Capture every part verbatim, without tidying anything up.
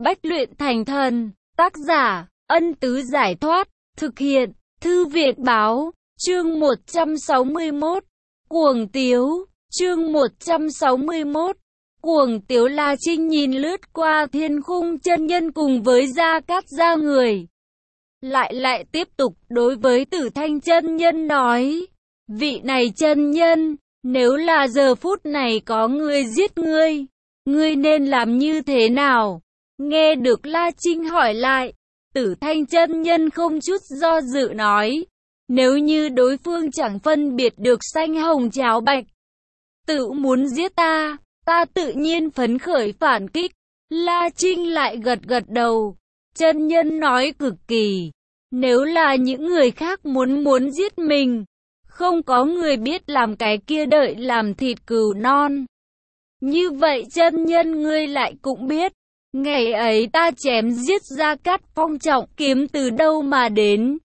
Bách luyện thành thần. Tác giả, Ân Tứ Giải Thoát. Thực hiện, Thư Việt Báo. Chương một trăm sáu mươi mốt. Cuồng Tiếu. Chương một trăm sáu mươi mốt. Cuồng Tiếu. La Trinh nhìn lướt qua Thiên Khung chân nhân cùng với Gia Cát gia người. Lại lại tiếp tục đối với Tử Thanh chân nhân nói. Vị này chân nhân, nếu là giờ phút này có người giết ngươi, ngươi nên làm như thế nào? Nghe được La Trinh hỏi lại, Tử Thanh chân nhân không chút do dự nói. Nếu như đối phương chẳng phân biệt được xanh hồng cháo bạch, tự muốn giết ta, ta tự nhiên phấn khởi phản kích. La Trinh lại gật gật đầu. Chân nhân nói cực kỳ. Nếu là những người khác muốn muốn giết mình, không có người biết làm cái kia đợi làm thịt cừu non. Như vậy chân nhân ngươi lại cũng biết, ngày ấy ta chém giết Gia Cát Phong trọng kiếm từ đâu mà đến.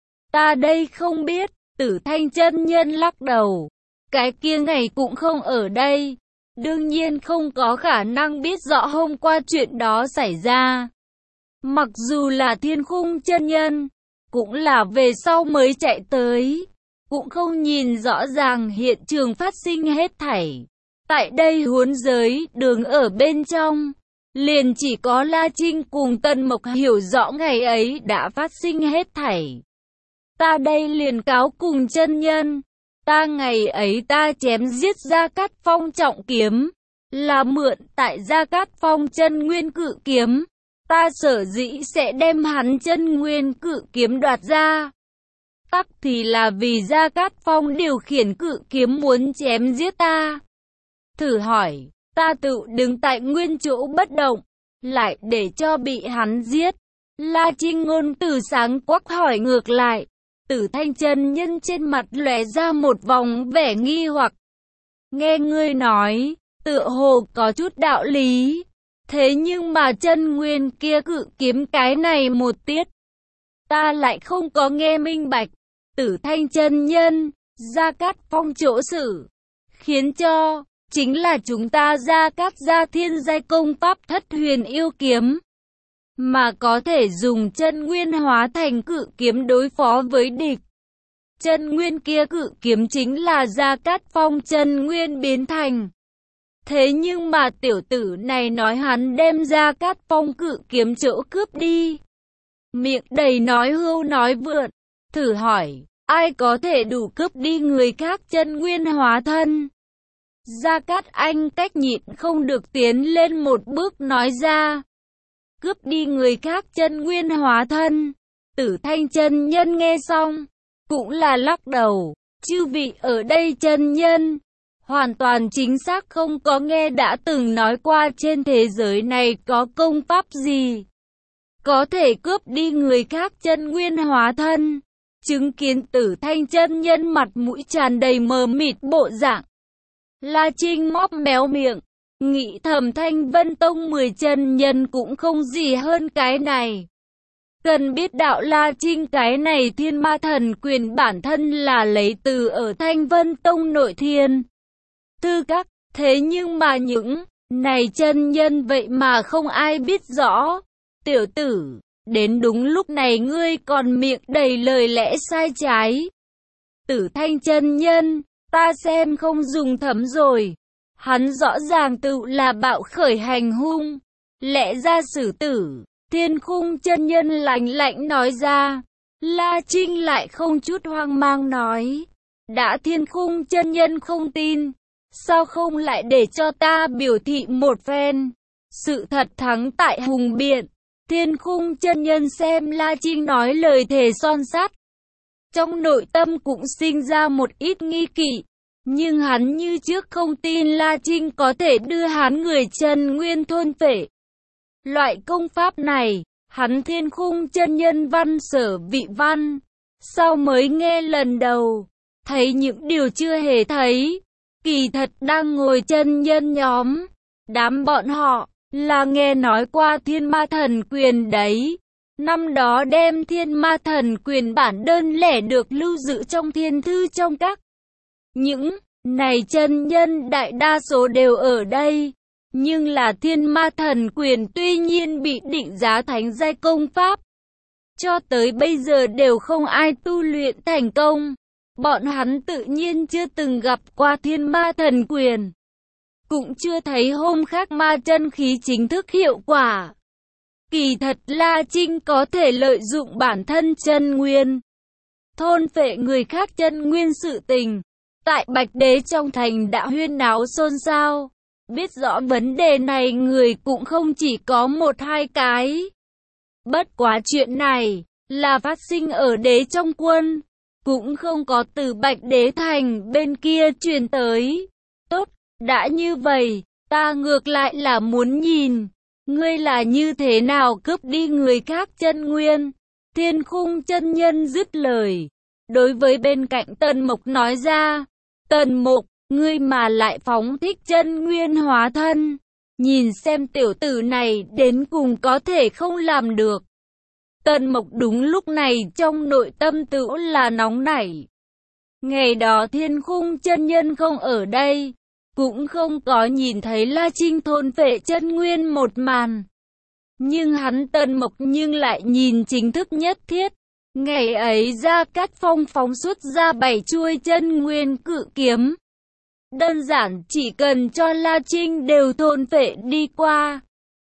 Ta đây không biết. Tử Thanh chân nhân lắc đầu. Cái kia ngày cũng không ở đây, đương nhiên không có khả năng biết rõ hôm qua chuyện đó xảy ra. Mặc dù là Thiên Khung chân nhân, cũng là về sau mới chạy tới, cũng không nhìn rõ ràng hiện trường phát sinh hết thảy. Tại đây huống giới đường ở bên trong, liền chỉ có La Trinh cùng Tân Mộc hiểu rõ ngày ấy đã phát sinh hết thảy. Ta đây liền cáo cùng chân nhân, ta ngày ấy ta chém giết Gia Cát Phong trọng kiếm, là mượn tại Gia Cát Phong chân nguyên cự kiếm. Ta sở dĩ sẽ đem hắn chân nguyên cự kiếm đoạt ra, tắc thì là vì Gia Cát Phong điều khiển cự kiếm muốn chém giết ta. Thử hỏi, ta tự đứng tại nguyên chỗ bất động, lại để cho bị hắn giết. La Trinh ngôn từ sáng quắc hỏi ngược lại. Tử Thanh chân nhân trên mặt lóe ra một vòng vẻ nghi hoặc. Nghe ngươi nói, tựa hồ có chút đạo lý. Thế nhưng mà chân nguyên kia cự kiếm cái này một tiết, ta lại không có nghe minh bạch. Tử Thanh chân nhân, Gia Cát Phong chỗ xử, khiến cho, chính là chúng ta Gia Cát gia thiên giai công pháp Thất Huyền Yêu Kiếm, mà có thể dùng chân nguyên hóa thành cự kiếm đối phó với địch. Chân nguyên kia cự kiếm chính là Gia Cát Phong chân nguyên biến thành. Thế nhưng mà tiểu tử này nói hắn đem Gia Cát Phong cự kiếm chỗ cướp đi. Miệng đầy nói hưu nói vượn. Thử hỏi, ai có thể đủ cướp đi người khác chân nguyên hóa thân? Gia Cát Anh cách nhịn không được tiến lên một bước nói ra. Cướp đi người khác chân nguyên hóa thân. Tử Thanh chân nhân nghe xong, cũng là lắc đầu. Chư vị ở đây chân nhân, hoàn toàn chính xác không có nghe đã từng nói qua trên thế giới này có công pháp gì có thể cướp đi người khác chân nguyên hóa thân. Chứng kiến Tử Thanh chân nhân mặt mũi tràn đầy mờ mịt bộ dạng, La Trinh móp méo miệng, nghĩ thầm Thanh Vân Tông mười chân nhân cũng không gì hơn cái này. Cần biết đạo La Trinh cái này thiên ma thần quyền bản thân là lấy từ ở Thanh Vân Tông nội thiên tư các, thế nhưng mà những này chân nhân vậy mà không ai biết rõ. Tiểu tử, đến đúng lúc này ngươi còn miệng đầy lời lẽ sai trái. Tử Thanh chân nhân, ta xem không dùng thấm rồi. Hắn rõ ràng tự là bạo khởi hành hung, lẽ ra xử tử. Thiên Khung chân nhân lạnh lạnh nói ra. La Trinh lại không chút hoang mang nói. Đã Thiên Khung chân nhân không tin, sao không lại để cho ta biểu thị một phen? Sự thật thắng tại hùng biện. Thiên Khung chân nhân xem La Trinh nói lời thề son sắt, trong nội tâm cũng sinh ra một ít nghi kỵ. Nhưng hắn như trước không tin La Trinh có thể đưa hắn người chân nguyên thôn phệ. Loại công pháp này, hắn Thiên Khung chân nhân văn sở vị văn, sao mới nghe lần đầu, thấy những điều chưa hề thấy. Kỳ thật đang ngồi chân nhân nhóm, đám bọn họ, là nghe nói qua thiên ma thần quyền đấy. Năm đó đem thiên ma thần quyền bản đơn lẻ được lưu giữ trong thiên thư trong các. Những này chân nhân đại đa số đều ở đây. Nhưng là thiên ma thần quyền tuy nhiên bị định giá thánh giai công pháp, cho tới bây giờ đều không ai tu luyện thành công. Bọn hắn tự nhiên chưa từng gặp qua thiên ma thần quyền, cũng chưa thấy hôm khác ma chân khí chính thức hiệu quả. Kỳ thật La Trinh có thể lợi dụng bản thân chân nguyên, thôn phệ người khác chân nguyên sự tình. Tại Bạch Đế trong thành đã huyên náo xôn xao. Biết rõ vấn đề này người cũng không chỉ có một hai cái. Bất quá chuyện này là phát sinh ở đế trong quân, cũng không có từ Bạch Đế thành bên kia truyền tới. Tốt, đã như vậy, ta ngược lại là muốn nhìn, ngươi là như thế nào cướp đi người khác chân nguyên. Thiên Khung chân nhân dứt lời, đối với bên cạnh Tần Mộc nói ra, Tần Mộc, ngươi mà lại phóng thích chân nguyên hóa thân, nhìn xem tiểu tử này đến cùng có thể không làm được. Tần Mộc đúng lúc này trong nội tâm tự là nóng nảy. Ngày đó Thiên Khung chân nhân không ở đây, cũng không có nhìn thấy La Trinh thôn phệ chân nguyên một màn. Nhưng hắn Tần Mộc nhưng lại nhìn chính thức nhất thiết. Ngày ấy Gia Cát Phong phóng xuất ra bảy chuôi chân nguyên cự kiếm. Đơn giản chỉ cần cho La Trinh đều thôn phệ đi qua.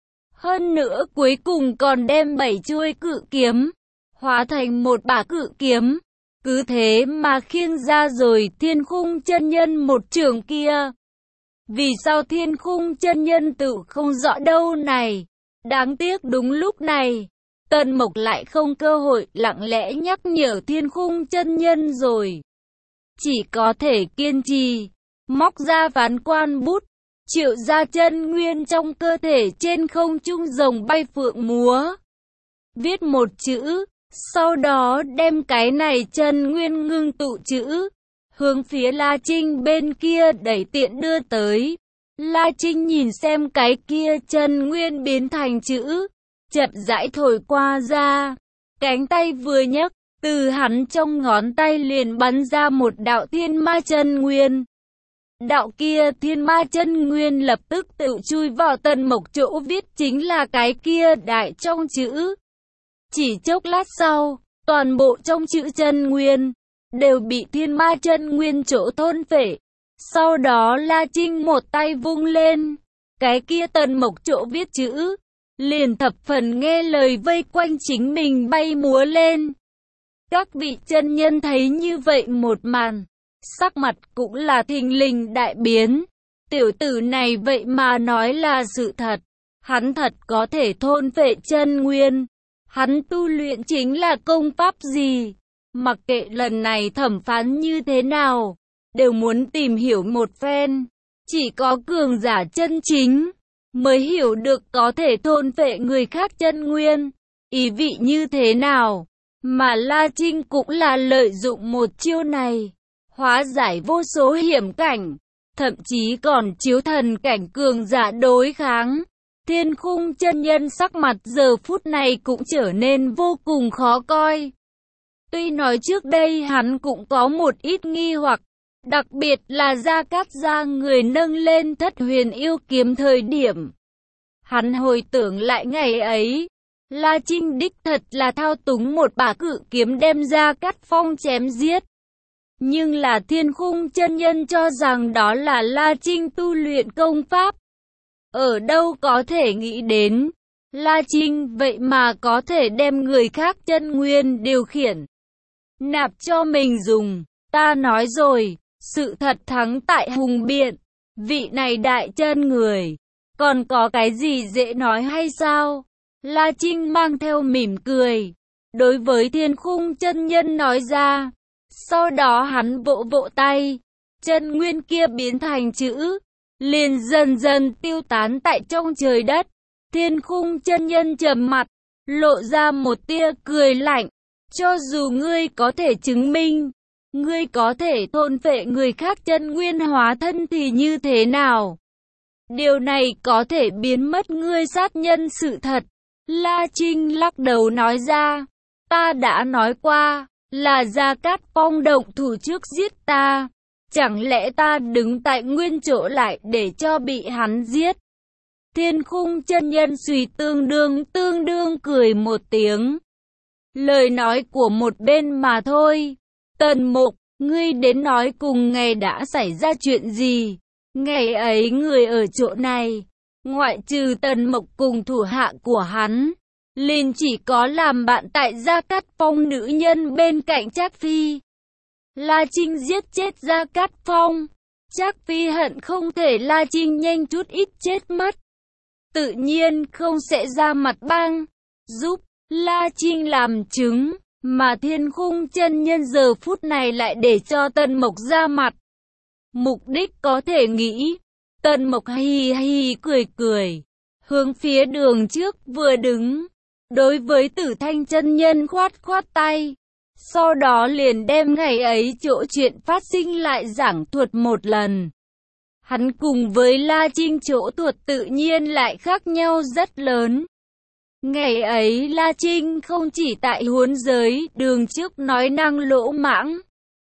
Hơn nữa cuối cùng còn đem bảy chuôi cự kiếm hóa thành một bả cự kiếm. Cứ thế mà khiêng ra rồi Thiên Khung chân nhân một trường kia. Vì sao Thiên Khung chân nhân tự không rõ đâu này? Đáng tiếc đúng lúc này, Tần Mộc lại không cơ hội lặng lẽ nhắc nhở Thiên Khung chân nhân rồi. Chỉ có thể kiên trì, móc ra ván quan bút, triệu ra chân nguyên trong cơ thể trên không trung rồng bay phượng múa. Viết một chữ, sau đó đem cái này chân nguyên ngưng tụ chữ, hướng phía La Trinh bên kia đẩy tiện đưa tới. La Trinh nhìn xem cái kia chân nguyên biến thành chữ, chậm rãi thổi qua ra. Cánh tay vừa nhấc, từ hắn trong ngón tay liền bắn ra một đạo thiên ma chân nguyên. Đạo kia thiên ma chân nguyên lập tức tự chui vào Tần Mộc chỗ viết chính là cái kia đại trong chữ. Chỉ chốc lát sau, toàn bộ trong chữ chân nguyên đều bị thiên ma chân nguyên chỗ thôn phệ. Sau đó La Trinh một tay vung lên, cái kia Tần Mộc chỗ viết chữ liền thập phần nghe lời vây quanh chính mình bay múa lên. Các vị chân nhân thấy như vậy một màn, sắc mặt cũng là thình lình đại biến. Tiểu tử này vậy mà nói là sự thật, hắn thật có thể thôn phệ chân nguyên. Hắn tu luyện chính là công pháp gì? Mặc kệ lần này thẩm phán như thế nào, đều muốn tìm hiểu một phen. Chỉ có cường giả chân chính mới hiểu được có thể thôn phệ người khác chân nguyên, ý vị như thế nào. Mà La Trinh cũng là lợi dụng một chiêu này, hóa giải vô số hiểm cảnh, thậm chí còn chiếu thần cảnh cường giả đối kháng. Thiên Khung chân nhân sắc mặt giờ phút này cũng trở nên vô cùng khó coi. Tuy nói trước đây hắn cũng có một ít nghi hoặc, đặc biệt là Gia Cát gia người nâng lên Thất Huyền Yêu kiếm thời điểm. Hắn hồi tưởng lại ngày ấy, La Trinh đích thật là thao túng một bả cự kiếm đem Gia Cát Phong chém giết. Nhưng là Thiên Khung chân nhân cho rằng đó là La Trinh tu luyện công pháp. Ở đâu có thể nghĩ đến, La Trinh vậy mà có thể đem người khác chân nguyên điều khiển, nạp cho mình dùng. Ta nói rồi, sự thật thắng tại hùng biện, vị này đại chân người, còn có cái gì dễ nói hay sao? La Trinh mang theo mỉm cười, đối với Thiên Khung chân nhân nói ra. Sau đó hắn vỗ vỗ tay, chân nguyên kia biến thành chữ, liền dần dần tiêu tán tại trong trời đất. Thiên Khung chân nhân trầm mặt, lộ ra một tia cười lạnh. Cho dù ngươi có thể chứng minh, ngươi có thể thôn phệ người khác chân nguyên hóa thân thì như thế nào? Điều này có thể biến mất ngươi sát nhân sự thật. La Trinh lắc đầu nói ra, ta đã nói qua, là Gia Cát Phong động thủ trước giết ta. Chẳng lẽ ta đứng tại nguyên chỗ lại để cho bị hắn giết? Thiên Khung chân nhân suy tương đương tương đương cười một tiếng. Lời nói của một bên mà thôi. Tần Mục, ngươi đến nói cùng ngày đã xảy ra chuyện gì? Ngày ấy người ở chỗ này, ngoại trừ Tần Mục cùng thủ hạ của hắn, liền chỉ có làm bạn tại Gia Cát Phong nữ nhân bên cạnh Trác Phi. La Trinh giết chết Gia Cát Phong. Trác Phi hận không thể La Trinh nhanh chút ít chết mất. Tự nhiên không sẽ ra mặt băng, giúp La Trinh làm chứng, mà Thiên Khung chân nhân giờ phút này lại để cho Tần Mục ra mặt. Mục đích có thể nghĩ, Tần Mục hi hi cười cười, hướng phía đường trước vừa đứng, đối với Tử Thanh chân nhân khoát khoát tay. Sau đó liền đem ngày ấy chỗ chuyện phát sinh lại giảng thuật một lần. Hắn cùng với La Trinh chỗ thuật tự nhiên lại khác nhau rất lớn. Ngày ấy La Trinh không chỉ tại huấn giới đường trước nói năng lỗ mãng,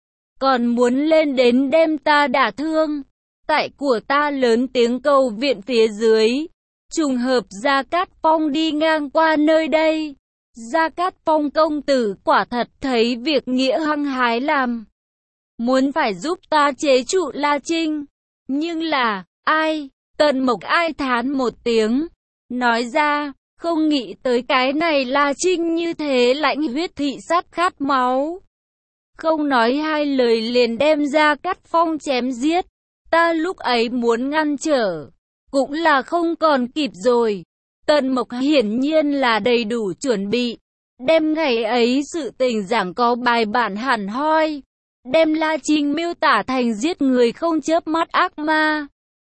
còn muốn lên đến đem ta đả thương. Tại của ta lớn tiếng cầu viện phía dưới, trùng hợp Gia Cát Phong đi ngang qua nơi đây. Gia Cát Phong công tử quả thật thấy việc nghĩa hăng hái làm, muốn phải giúp ta chế trụ La Trinh. Nhưng là, ai? Tần Mục ai thán một tiếng, nói ra, không nghĩ tới cái này La Trinh như thế lãnh huyết thị sát khát máu. Không nói hai lời liền đem Gia Cát Phong chém giết. Ta lúc ấy muốn ngăn trở, cũng là không còn kịp rồi. Tần Mục hiển nhiên là đầy đủ chuẩn bị, đem ngày ấy sự tình giảng có bài bản hẳn hoi, đem La Trinh miêu tả thành giết người không chớp mắt ác ma.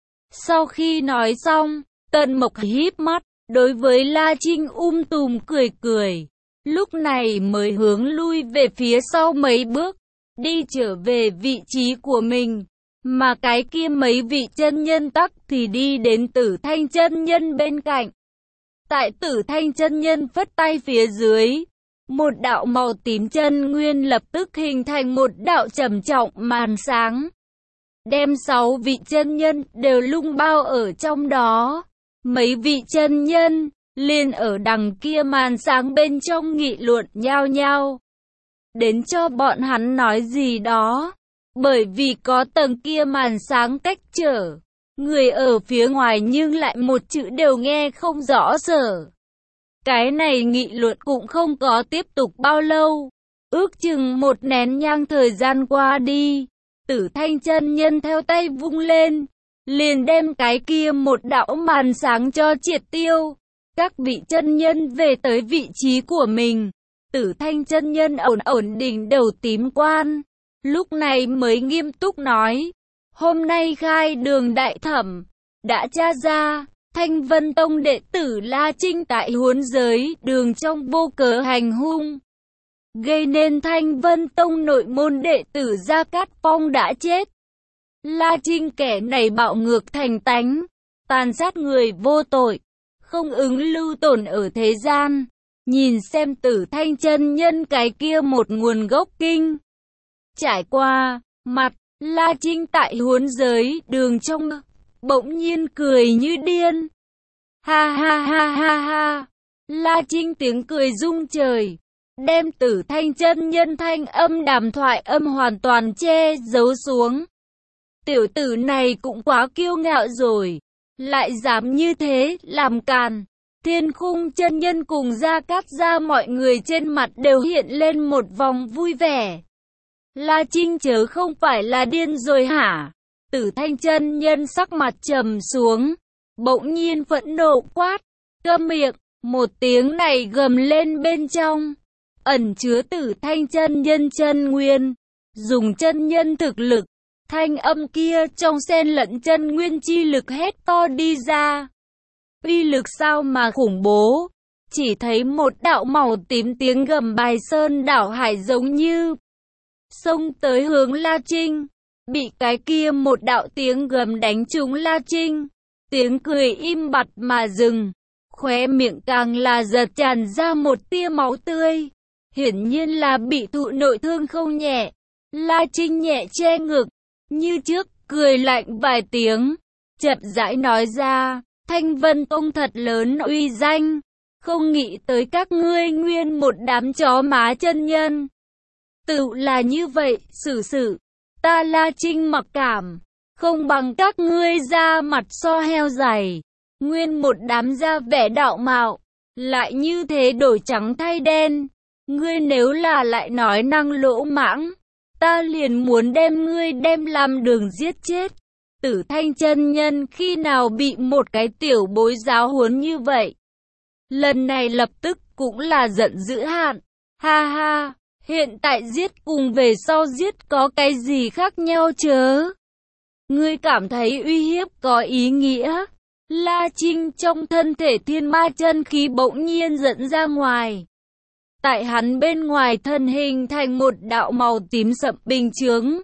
Sau khi nói xong, Tần Mục híp mắt, đối với La Trinh um tùm cười cười, lúc này mới hướng lui về phía sau mấy bước, đi trở về vị trí của mình. Mà cái kia mấy vị chân nhân tắc thì đi đến Tử Thanh chân nhân bên cạnh. Tại Tử Thanh chân nhân phất tay phía dưới, một đạo màu tím chân nguyên lập tức hình thành một đạo trầm trọng màn sáng, đem sáu vị chân nhân đều lung bao ở trong đó. Mấy vị chân nhân liền ở đằng kia màn sáng bên trong nghị luận nhao nhao, đến cho bọn hắn nói gì đó. Bởi vì có tầng kia màn sáng cách trở, người ở phía ngoài nhưng lại một chữ đều nghe không rõ sở. Cái này nghị luận cũng không có tiếp tục bao lâu. Ước chừng một nén nhang thời gian qua đi, Tử Thanh chân nhân theo tay vung lên, liền đem cái kia một đạo màn sáng cho triệt tiêu. Các vị chân nhân về tới vị trí của mình. Tử Thanh chân nhân ổn ổn đỉnh đầu tím quan, lúc này mới nghiêm túc nói, hôm nay khai đường đại thẩm, đã tra ra, Thanh Vân Tông đệ tử La Trinh tại huấn giới đường trong vô cớ hành hung, gây nên Thanh Vân Tông nội môn đệ tử Gia Cát Phong đã chết. La Trinh kẻ này bạo ngược thành tánh, tàn sát người vô tội, không ứng lưu tồn ở thế gian. Nhìn xem Tử Thanh chân nhân cái kia một nguồn gốc kinh. Trải qua, mặt, La Trinh tại huấn giới đường trong, bỗng nhiên cười như điên. Ha ha ha ha ha. La Trinh tiếng cười rung trời, đem Tử Thanh chân nhân thanh âm đàm thoại âm hoàn toàn che giấu xuống. Tiểu tử này cũng quá kiêu ngạo rồi, lại dám như thế làm càn. Thiên Khung chân nhân cùng Gia Cát gia mọi người trên mặt đều hiện lên một vòng vui vẻ. La Trinh chớ không phải là điên rồi hả? Tử Thanh chân nhân sắc mặt trầm xuống, bỗng nhiên phẫn nộ quát, câm miệng. Một tiếng này gầm lên bên trong, ẩn chứa Tử Thanh chân nhân chân nguyên, dùng chân nhân thực lực, thanh âm kia trong xen lẫn chân nguyên chi lực hét to đi ra. Uy lực sao mà khủng bố, chỉ thấy một đạo màu tím tiếng gầm bài sơn đảo hải giống như xông tới hướng La Trinh, bị cái kia một đạo tiếng gầm đánh trúng La Trinh, tiếng cười im bặt mà dừng, khóe miệng càng là giật tràn ra một tia máu tươi, hiển nhiên là bị thụ nội thương không nhẹ. La Trinh nhẹ che ngực, như trước cười lạnh vài tiếng, chậm rãi nói ra, Thanh Vân Tông thật lớn uy danh, không nghĩ tới các ngươi nguyên một đám chó má chân nhân. Tự là như vậy, xử sự, ta La Trinh mặc cảm, không bằng các ngươi ra mặt so heo dày, nguyên một đám da vẻ đạo mạo, lại như thế đổi trắng thay đen. Ngươi nếu là lại nói năng lỗ mãng, ta liền muốn đem ngươi đem làm đường giết chết. Tử Thanh chân nhân khi nào bị một cái tiểu bối giáo huấn như vậy? Lần này lập tức cũng là giận dữ hạn. Ha ha, hiện tại giết cùng về sau giết có cái gì khác nhau chớ? Ngươi cảm thấy uy hiếp có ý nghĩa? La Trinh trong thân thể thiên ma chân khí bỗng nhiên dẫn ra ngoài. Tại hắn bên ngoài thân hình thành một đạo màu tím sậm bình chướng.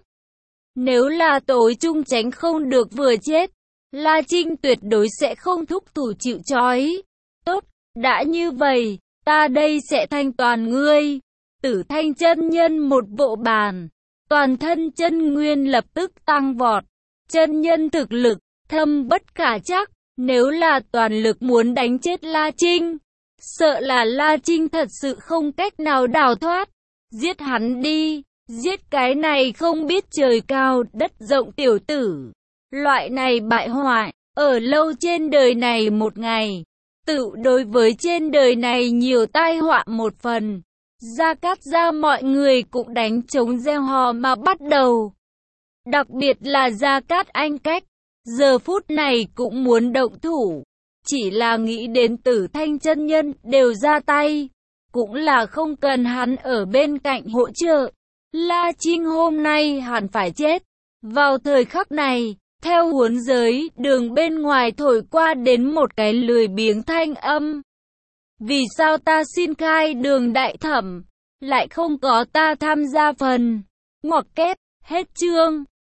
Nếu là tối trung tránh không được vừa chết, La Trinh tuyệt đối sẽ không thúc thủ chịu trói. Tốt, đã như vậy, ta đây sẽ thanh toàn ngươi. Tử Thanh chân nhân một vỗ bàn, toàn thân chân nguyên lập tức tăng vọt. Chân nhân thực lực, thâm bất khả trắc, nếu là toàn lực muốn đánh chết La Trinh, sợ là La Trinh thật sự không cách nào đào thoát. Giết hắn đi, giết cái này không biết trời cao đất rộng tiểu tử. Loại này bại hoại, ở lâu trên đời này một ngày, tự đối với trên đời này nhiều tai họa một phần. Gia Cát gia mọi người cũng đánh trống reo hò mà bắt đầu. Đặc biệt là Gia Cát Anh Cách, giờ phút này cũng muốn động thủ. Chỉ là nghĩ đến Tử Thanh chân nhân đều ra tay, cũng là không cần hắn ở bên cạnh hỗ trợ. La Trinh hôm nay hẳn phải chết. Vào thời khắc này, theo huấn giới, đường bên ngoài thổi qua đến một cái lười biếng thanh âm. Vì sao ta xin khai đường đại thẩm, lại không có ta tham gia phần? Ngoặc kép, hết chương.